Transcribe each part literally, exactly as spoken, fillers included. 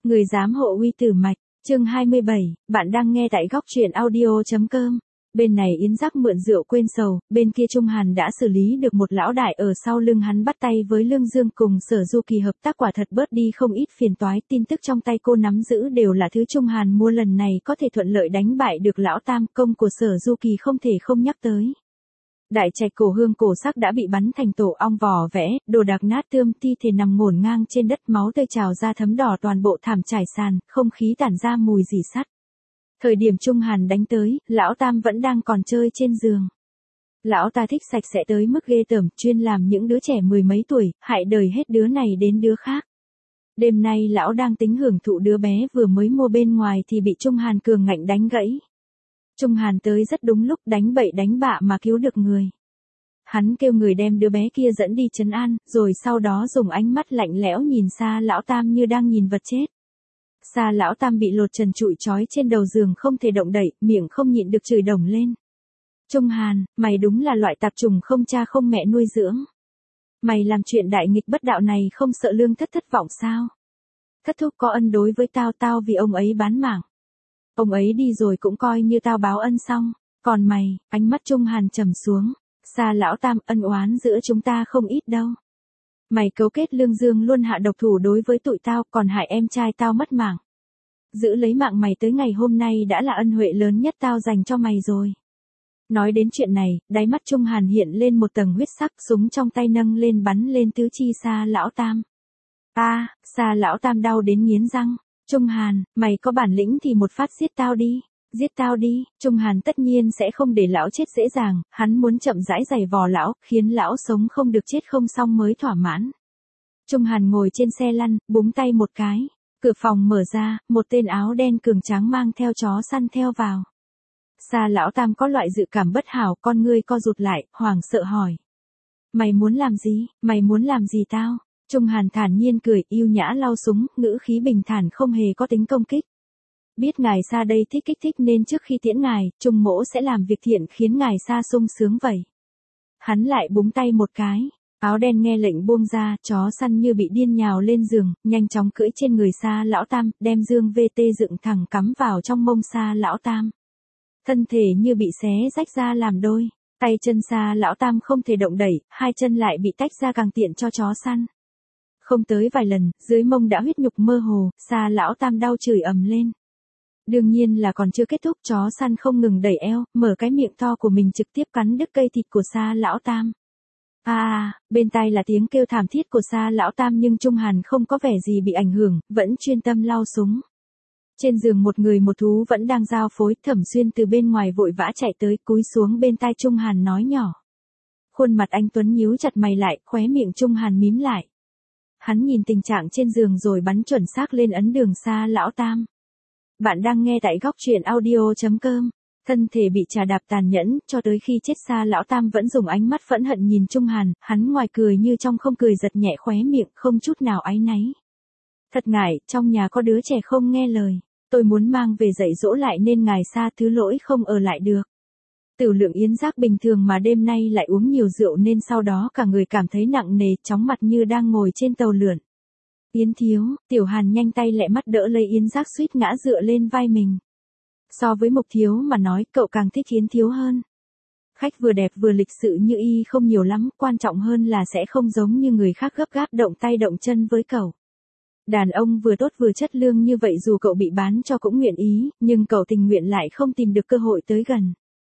Người giám hộ uy tử mạch, chương hai mươi bảy, bạn đang nghe tại góc truyện audio.com. Bên này Yến Giác mượn rượu quên sầu, bên kia Trung Hàn đã xử lý được một lão đại ở sau lưng hắn, bắt tay với Lương Dương cùng Sở Du Kỳ hợp tác quả thật bớt đi không ít phiền toái. Tin tức trong tay cô nắm giữ đều là thứ Trung Hàn mua, lần này có thể thuận lợi đánh bại được lão tam. Công của Sở Du Kỳ không thể không nhắc tới. Đại trạch cổ hương cổ sắc đã bị bắn thành tổ ong vỏ vẽ, đồ đạc nát tươm, thi thể nằm ngổn ngang trên đất, máu tươi trào ra thấm đỏ toàn bộ thảm trải sàn, không khí tản ra mùi rỉ sắt. Thời điểm Trung Hàn đánh tới, lão tam vẫn đang còn chơi trên giường. Lão ta thích sạch sẽ tới mức ghê tởm, chuyên làm những đứa trẻ mười mấy tuổi, hại đời hết đứa này đến đứa khác. Đêm nay lão đang tính hưởng thụ đứa bé vừa mới mua bên ngoài thì bị Trung Hàn cường ngạnh đánh gãy. Trung Hàn tới rất đúng lúc, đánh bậy đánh bạ mà cứu được người. Hắn kêu người đem đứa bé kia dẫn đi trấn an, rồi sau đó dùng ánh mắt lạnh lẽo nhìn Sa lão tam như đang nhìn vật chết. Sa lão tam bị lột trần trụi trói trên đầu giường không thể động đậy, miệng không nhịn được chửi đồng lên. Trung Hàn, mày đúng là loại tạp trùng không cha không mẹ nuôi dưỡng. Mày làm chuyện đại nghịch bất đạo này không sợ lương thất thất vọng sao? Thất thúc có ân đối với tao, tao vì ông ấy bán mạng. Ông ấy đi rồi cũng coi như tao báo ân xong, còn mày, ánh mắt Trung Hàn trầm xuống. Sa lão tam, ân oán giữa chúng ta không ít đâu. Mày cấu kết Lương Dương luôn hạ độc thủ đối với tụi tao, còn hại em trai tao mất mạng. Giữ lấy mạng mày tới ngày hôm nay đã là ân huệ lớn nhất tao dành cho mày rồi. Nói đến chuyện này, đáy mắt Trung Hàn hiện lên một tầng huyết sắc, súng trong tay nâng lên bắn lên tứ chi Sa lão tam. A, à, Sa lão tam đau đến nghiến răng. Trung Hàn, mày có bản lĩnh thì một phát giết tao đi, giết tao đi. Trung Hàn tất nhiên sẽ không để lão chết dễ dàng, hắn muốn chậm rãi giày vò lão, khiến lão sống không được chết không xong mới thỏa mãn. Trung Hàn ngồi trên xe lăn, búng tay một cái, cửa phòng mở ra, một tên áo đen cường tráng mang theo chó săn theo vào. Sa lão tam có loại dự cảm bất hảo, con ngươi co rụt lại, hoảng sợ hỏi. Mày muốn làm gì, mày muốn làm gì tao? Trung Hàn thản nhiên cười, yêu nhã lau súng, ngữ khí bình thản không hề có tính công kích. Biết ngài Sa đây thích kích thích nên trước khi tiễn ngài, Trung mỗ sẽ làm việc thiện khiến ngài Sa sung sướng vậy. Hắn lại búng tay một cái, áo đen nghe lệnh buông ra, chó săn như bị điên nhào lên giường, nhanh chóng cưỡi trên người Sa lão tam, đem dương vê tê dựng thẳng cắm vào trong mông Sa lão tam. Thân thể như bị xé rách ra làm đôi, tay chân Sa lão tam không thể động đẩy, hai chân lại bị tách ra càng tiện cho chó săn. Không tới vài lần, dưới mông đã huyết nhục mơ hồ, Sa lão tam đau chửi ầm lên. Đương nhiên là còn chưa kết thúc, chó săn không ngừng đẩy eo, mở cái miệng to của mình trực tiếp cắn đứt cây thịt của Sa lão tam. À, bên tai là tiếng kêu thảm thiết của Sa lão tam, nhưng Trung Hàn không có vẻ gì bị ảnh hưởng, vẫn chuyên tâm lau súng. Trên giường một người một thú vẫn đang giao phối, Thẩm Xuyên từ bên ngoài vội vã chạy tới, cúi xuống bên tai Trung Hàn nói nhỏ. Khuôn mặt anh tuấn nhíu chặt mày lại, khóe miệng Trung Hàn mím lại. Hắn nhìn tình trạng trên giường rồi bắn chuẩn xác lên ấn đường Sa lão tam. Bạn đang nghe tại góc truyện audio.com. Thân thể bị trà đạp tàn nhẫn, cho tới khi chết Sa lão tam vẫn dùng ánh mắt phẫn hận nhìn Trung Hàn, hắn ngoài cười như trong không cười, giật nhẹ khóe miệng, không chút nào áy náy. Thật ngại, trong nhà có đứa trẻ không nghe lời, tôi muốn mang về dạy dỗ lại nên ngài Sa thứ lỗi không ở lại được. Tử lượng Yến Giác bình thường mà đêm nay lại uống nhiều rượu nên sau đó cả người cảm thấy nặng nề, chóng mặt như đang ngồi trên tàu lượn. Yến thiếu, Tiểu Hàn nhanh tay lẹ mắt đỡ lấy Yến Giác suýt ngã dựa lên vai mình. So với Mục thiếu mà nói, cậu càng thích Yến thiếu hơn. Khách vừa đẹp vừa lịch sự như y không nhiều lắm, quan trọng hơn là sẽ không giống như người khác gấp gáp động tay động chân với cậu. Đàn ông vừa tốt vừa chất lương như vậy dù cậu bị bán cho cũng nguyện ý, nhưng cậu tình nguyện lại không tìm được cơ hội tới gần.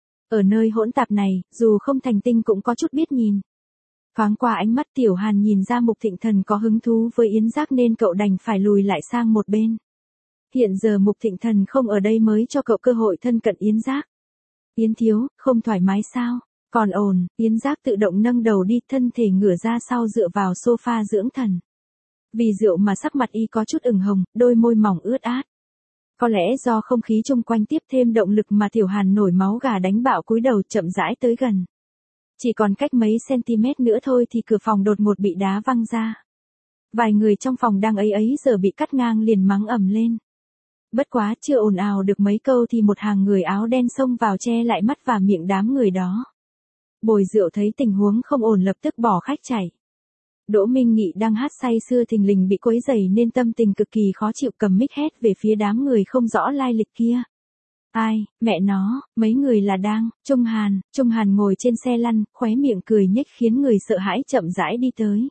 Ở nơi hỗn tạp này, dù không thành tinh cũng có chút biết nhìn. Thoáng qua ánh mắt Tiểu Hàn nhìn ra Mục Thịnh Thần có hứng thú với Yến Giác nên cậu đành phải lùi lại sang một bên. Hiện giờ Mục Thịnh Thần không ở đây mới cho cậu cơ hội thân cận Yến Giác. Yến thiếu, không thoải mái sao? Còn ổn, Yến Giác tự động nâng đầu đi, thân thể ngửa ra sau dựa vào sofa dưỡng thần. Vì rượu mà sắc mặt y có chút ửng hồng, đôi môi mỏng ướt át. Có lẽ do không khí chung quanh tiếp thêm động lực mà Tiểu Hàn nổi máu gà đánh bạo cúi đầu chậm rãi tới gần. Chỉ còn cách mấy centimet nữa thôi thì cửa phòng đột ngột bị đá văng ra. Vài người trong phòng đang ấy ấy giờ bị cắt ngang liền mắng ầm lên. Bất quá chưa ồn ào được mấy câu thì một hàng người áo đen xông vào che lại mắt và miệng đám người đó. Bồi rượu thấy tình huống không ổn lập tức bỏ khách chạy. Đỗ Minh Nghị đang hát say sưa thình lình bị quấy rầy nên tâm tình cực kỳ khó chịu, cầm mic hét về phía đám người không rõ lai lịch kia. Ai, mẹ nó, mấy người là đang, Trung Hàn, Trung Hàn ngồi trên xe lăn, khóe miệng cười nhếch khiến người sợ hãi chậm rãi đi tới.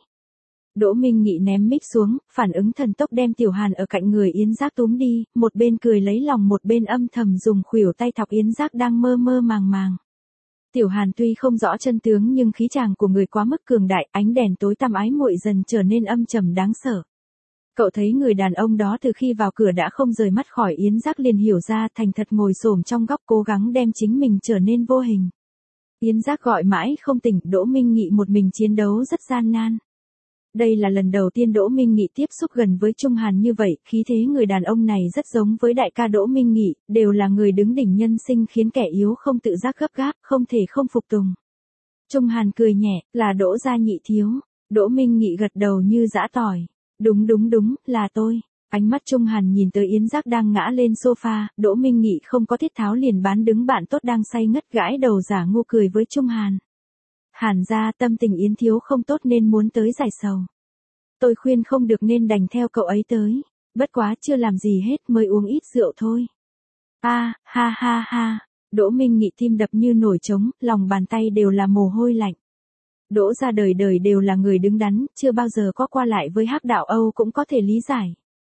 Đỗ Minh Nghị ném mic xuống, phản ứng thần tốc đem Tiểu Hàn ở cạnh người Yến Giác túm đi, một bên cười lấy lòng một bên âm thầm dùng khuỷu tay thọc Yến Giác đang mơ mơ màng màng. Tiểu Hàn tuy không rõ chân tướng nhưng khí chàng của người quá mức cường đại, ánh đèn tối tăm ái muội dần trở nên âm trầm đáng sợ. Cậu thấy người đàn ông đó từ khi vào cửa đã không rời mắt khỏi Yến Giác, liền hiểu ra, thành thật ngồi xổm trong góc cố gắng đem chính mình trở nên vô hình. Yến Giác gọi mãi không tỉnh, Đỗ Minh Nghị một mình chiến đấu rất gian nan. Đây là lần đầu tiên Đỗ Minh Nghị tiếp xúc gần với Trung Hàn như vậy, khí thế người đàn ông này rất giống với đại ca Đỗ Minh Nghị, đều là người đứng đỉnh nhân sinh khiến kẻ yếu không tự giác gấp gáp, không thể không phục tùng. Trung Hàn cười nhẹ, là Đỗ gia nhị thiếu. Đỗ Minh Nghị gật đầu như giã tỏi. Đúng đúng đúng, là tôi. Ánh mắt Trung Hàn nhìn tới Yến Giác đang ngã lên sofa, Đỗ Minh Nghị không có thiết tháo liền bán đứng bạn tốt đang say ngất gãi đầu giả ngu cười với Trung Hàn. Hàn gia tâm tình Yến thiếu không tốt nên muốn tới giải sầu. Tôi khuyên không được nên đành theo cậu ấy tới. Bất quá chưa làm gì hết mới uống ít rượu thôi. A, à, ha ha ha. Đỗ Minh Nghị tim đập như nổi trống, lòng bàn tay đều là mồ hôi lạnh. Đỗ gia đời đời đều là người đứng đắn, chưa bao giờ có qua lại với hắc đạo Âu cũng có thể lý giải.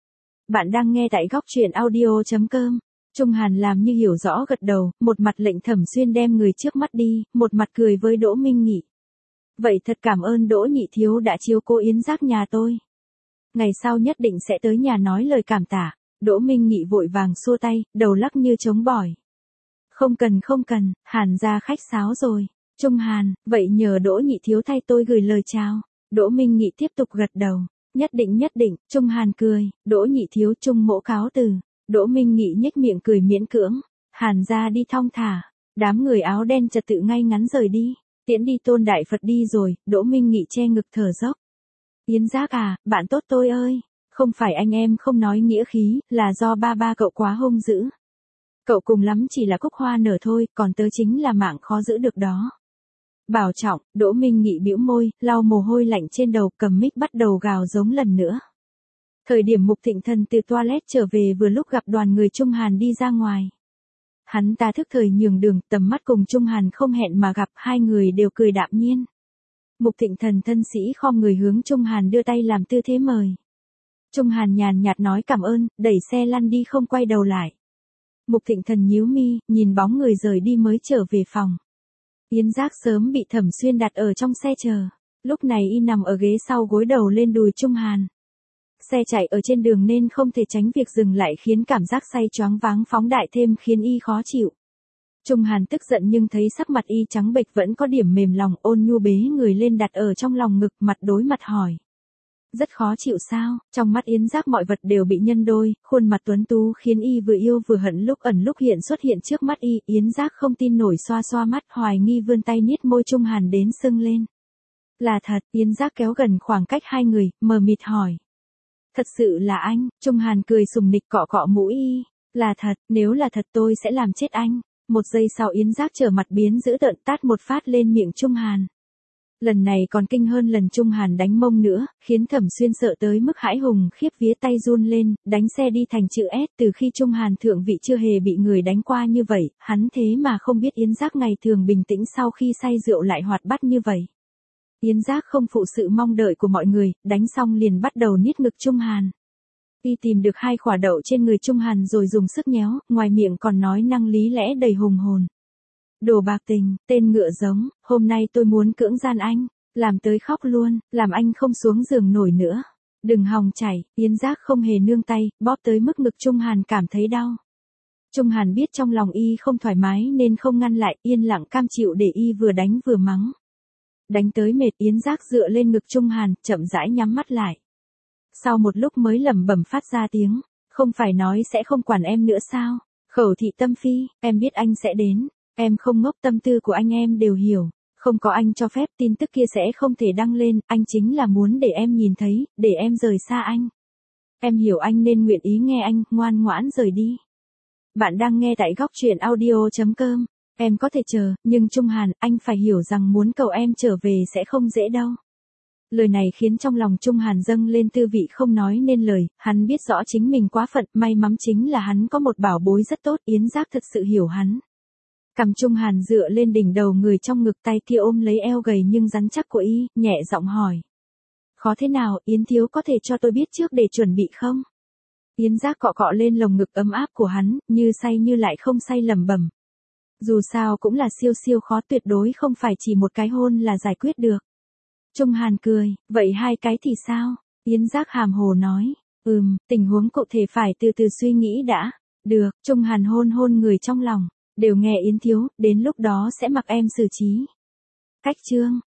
Bạn đang nghe tại góc truyện audio chấm com. Trung Hàn làm như hiểu rõ gật đầu, một mặt lệnh Thẩm Xuyên đem người trước mắt đi, một mặt cười với Đỗ Minh Nghị. Vậy thật cảm ơn Đỗ nhị thiếu đã chiếu cố Yến Giác nhà tôi. Ngày sau nhất định sẽ tới nhà nói lời cảm tạ. Đỗ Minh Nghị vội vàng xua tay, đầu lắc như trống bỏi. Không cần không cần, Hàn gia khách sáo rồi. Trung Hàn, vậy nhờ Đỗ nhị thiếu thay tôi gửi lời chào. Đỗ Minh Nghị tiếp tục gật đầu. Nhất định nhất định, Trung Hàn cười, Đỗ nhị thiếu Trung mỗ cáo từ. Đỗ Minh Nghị nhếch miệng cười miễn cưỡng. Hàn gia đi thong thả. Đám người áo đen trật tự ngay ngắn rời đi. Tiễn đi Tôn Đại Phật đi rồi, Đỗ Minh Nghị che ngực thở dốc. Yến Giác à, bạn tốt tôi ơi. Không phải anh em không nói nghĩa khí, là do ba ba cậu quá hung dữ. Cậu cùng lắm chỉ là cúc hoa nở thôi, còn tớ chính là mạng khó giữ được đó. Bảo trọng, Đỗ Minh Nghị bĩu môi, lau mồ hôi lạnh trên đầu, cầm mic bắt đầu gào giống lần nữa. Thời điểm Mục Thịnh Thần từ toilet trở về vừa lúc gặp đoàn người Trung Hàn đi ra ngoài. Hắn ta thức thời nhường đường, tầm mắt cùng Trung Hàn không hẹn mà gặp, hai người đều cười đạm nhiên. Mục Thịnh Thần thân sĩ khom người hướng Trung Hàn đưa tay làm tư thế mời. Trung Hàn nhàn nhạt nói cảm ơn, đẩy xe lăn đi không quay đầu lại. Mục Thịnh Thần nhíu mi, nhìn bóng người rời đi mới trở về phòng. Yến Giác sớm bị Thẩm Xuyên đặt ở trong xe chờ. Lúc này y nằm ở ghế sau gối đầu lên đùi Trung Hàn. Xe chạy ở trên đường nên không thể tránh việc dừng lại khiến cảm giác say choáng váng phóng đại thêm khiến y khó chịu. Trung Hàn tức giận nhưng thấy sắc mặt y trắng bệch vẫn có điểm mềm lòng, ôn nhu bế người lên đặt ở trong lòng ngực, mặt đối mặt hỏi. Rất khó chịu sao? Trong mắt Yến Giác mọi vật đều bị nhân đôi, khuôn mặt tuấn tú khiến y vừa yêu vừa hận, lúc ẩn lúc hiện xuất hiện trước mắt y. Yến Giác không tin nổi xoa xoa mắt, hoài nghi vươn tay niết môi Trung Hàn đến sưng lên. Là thật. Yến Giác kéo gần khoảng cách hai người, mờ mịt hỏi. Thật sự là anh. Trung Hàn cười sùng nịch cọ cọ mũi y. Là thật, nếu là thật tôi sẽ làm chết anh. Một giây sau Yến Giác trở mặt biến dữ tợn tát một phát lên miệng Trung Hàn. Lần này còn kinh hơn lần Trung Hàn đánh mông nữa, khiến Thẩm Xuyên sợ tới mức hãi hùng khiếp vía, tay run lên, đánh xe đi thành chữ S. Từ khi Trung Hàn thượng vị chưa hề bị người đánh qua như vậy, hắn thế mà không biết Yến Giác ngày thường bình tĩnh sau khi say rượu lại hoạt bát như vậy. Yến Giác không phụ sự mong đợi của mọi người, đánh xong liền bắt đầu niết ngực Trung Hàn. Y tìm được hai quả đậu trên người Trung Hàn rồi dùng sức nhéo, ngoài miệng còn nói năng lý lẽ đầy hùng hồn. Đồ bạc tình, tên ngựa giống, hôm nay tôi muốn cưỡng gian anh, làm tới khóc luôn, làm anh không xuống giường nổi nữa. Đừng hòng chảy, Yến Giác không hề nương tay, bóp tới mức ngực Trung Hàn cảm thấy đau. Trung Hàn biết trong lòng y không thoải mái nên không ngăn lại, yên lặng cam chịu để y vừa đánh vừa mắng. Đánh tới mệt, Yến Giác dựa lên ngực Trung Hàn, chậm rãi nhắm mắt lại. Sau một lúc mới lẩm bẩm phát ra tiếng, không phải nói sẽ không quản em nữa sao? Khẩu thị tâm phi, em biết anh sẽ đến. Em không ngốc, tâm tư của anh em đều hiểu. Không có anh cho phép tin tức kia sẽ không thể đăng lên, anh chính là muốn để em nhìn thấy, để em rời xa anh. Em hiểu anh nên nguyện ý nghe anh, ngoan ngoãn rời đi. Bạn đang nghe tại góc truyện audio chấm com. Em có thể chờ, nhưng Trung Hàn, anh phải hiểu rằng muốn cầu em trở về sẽ không dễ đâu. Lời này khiến trong lòng Trung Hàn dâng lên tư vị không nói nên lời, hắn biết rõ chính mình quá phận, may mắn chính là hắn có một bảo bối rất tốt, Yến Giác thật sự hiểu hắn. Cầm Trung Hàn dựa lên đỉnh đầu người trong ngực, tay kia ôm lấy eo gầy nhưng rắn chắc của y, nhẹ giọng hỏi. Khó thế nào, Yến thiếu có thể cho tôi biết trước để chuẩn bị không? Yến Giác cọ cọ lên lồng ngực ấm áp của hắn, như say như lại không say lẩm bẩm. Dù sao cũng là siêu siêu khó, tuyệt đối không phải chỉ một cái hôn là giải quyết được. Trung Hàn cười, vậy hai cái thì sao? Yến Giác hàm hồ nói, ừm, tình huống cụ thể phải từ từ suy nghĩ đã. Được, Trung Hàn hôn hôn người trong lòng, đều nghe Yến thiếu, đến lúc đó sẽ mặc em xử trí. Cách chương.